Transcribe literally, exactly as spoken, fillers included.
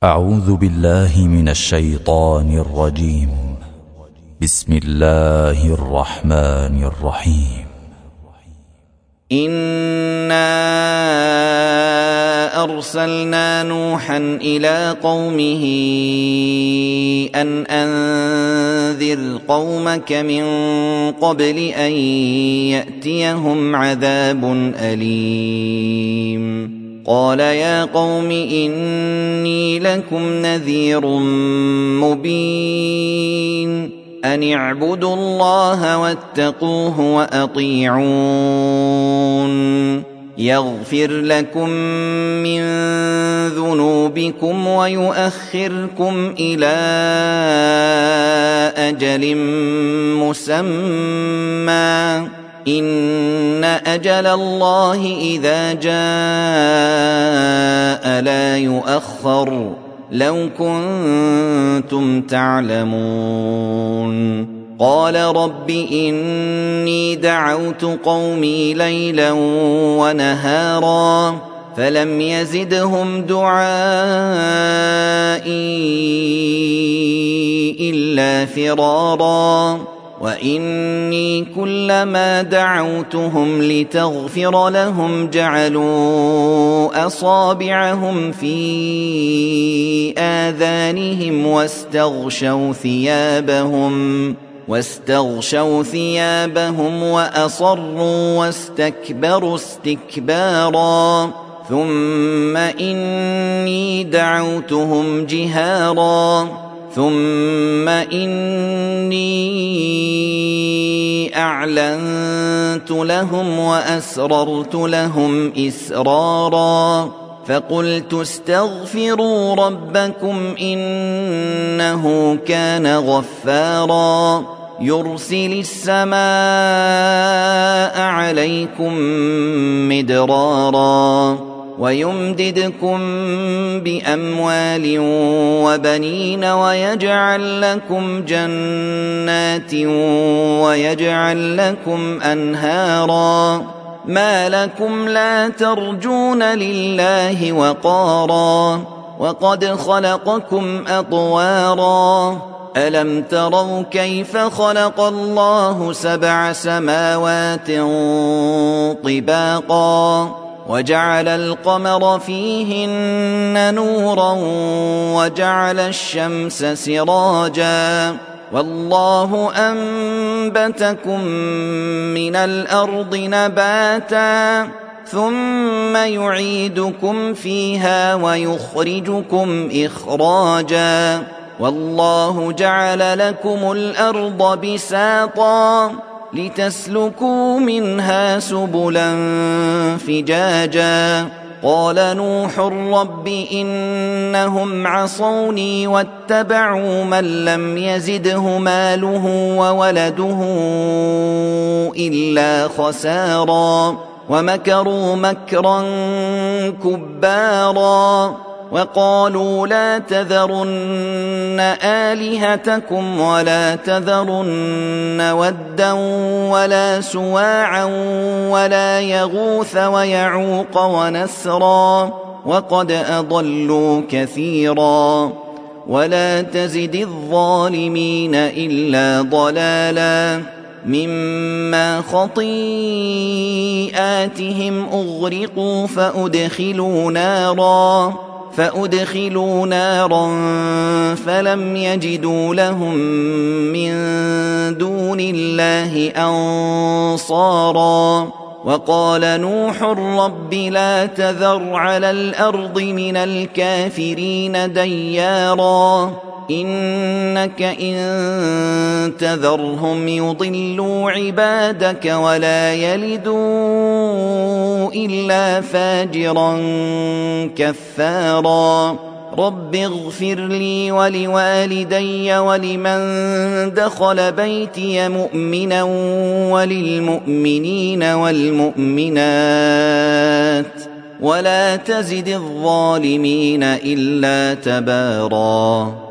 أعوذ بالله من الشيطان الرجيم. بسم الله الرحمن الرحيم. إنا أرسلنا نوحا إلى قومه أن أنذر قومك من قبل أن يأتيهم عذاب أليم. قال يا قوم إني لكم نذير مبين أن اعبدوا الله واتقوه وأطيعون يغفر لكم من ذنوبكم ويؤخركم إلى أجل مسمى إن أجل الله إذا جاء لا يؤخر لو كنتم تعلمون. قال رب إني دعوت قومي ليلا ونهارا فلم يزدهم دعائي إلا فرارا وإني كلما دعوتهم لتغفر لهم جعلوا أصابعهم في آذانهم واستغشوا ثيابهم واستغشوا ثيابهم وأصروا واستكبروا استكبارا ثم إني دعوتهم جهارا ثم إني أعلنت لهم وأسررت لهم إسرارا فقلت استغفروا ربكم إنه كان غفارا يرسل السماء عليكم مدرارا ويمددكم بأموال وبنين ويجعل لكم جنات ويجعل لكم أنهارا ما لكم لا ترجون لله وقارا وقد خلقكم أطوارا ألم تروا كيف خلق الله سبع سماوات طباقا وجعل القمر فيهن نورا وجعل الشمس سراجا والله أنبتكم من الأرض نباتا ثم يعيدكم فيها ويخرجكم إخراجا والله جعل لكم الأرض بساطا لتسلكوا منها سبلا فجاجا قال نوح رب إنهم عصوني واتبعوا من لم يزده ماله وولده إلا خسارا ومكروا مكرا كبارا وقالوا لا تذرن آلهتكم ولا تذرن ودا ولا سواعا ولا يغوث ويعوق ونسرا وقد أضلوا كثيرا ولا تزد الظالمين إلا ضلالا مما خطيئاتهم أغرقوا فأدخلوا نارا فأدخلوا نارا فلم يجدوا لهم من دون الله أنصارا وقال نوح رب لا تذر على الأرض من الكافرين ديارا إنك إن تذرهم يضلوا عبادك ولا يلدوا إلا فاجرا كفارا رب اغفر لي ولوالدي ولمن دخل بيتي مؤمنا وللمؤمنين والمؤمنات ولا تزد الظالمين إلا تبارا.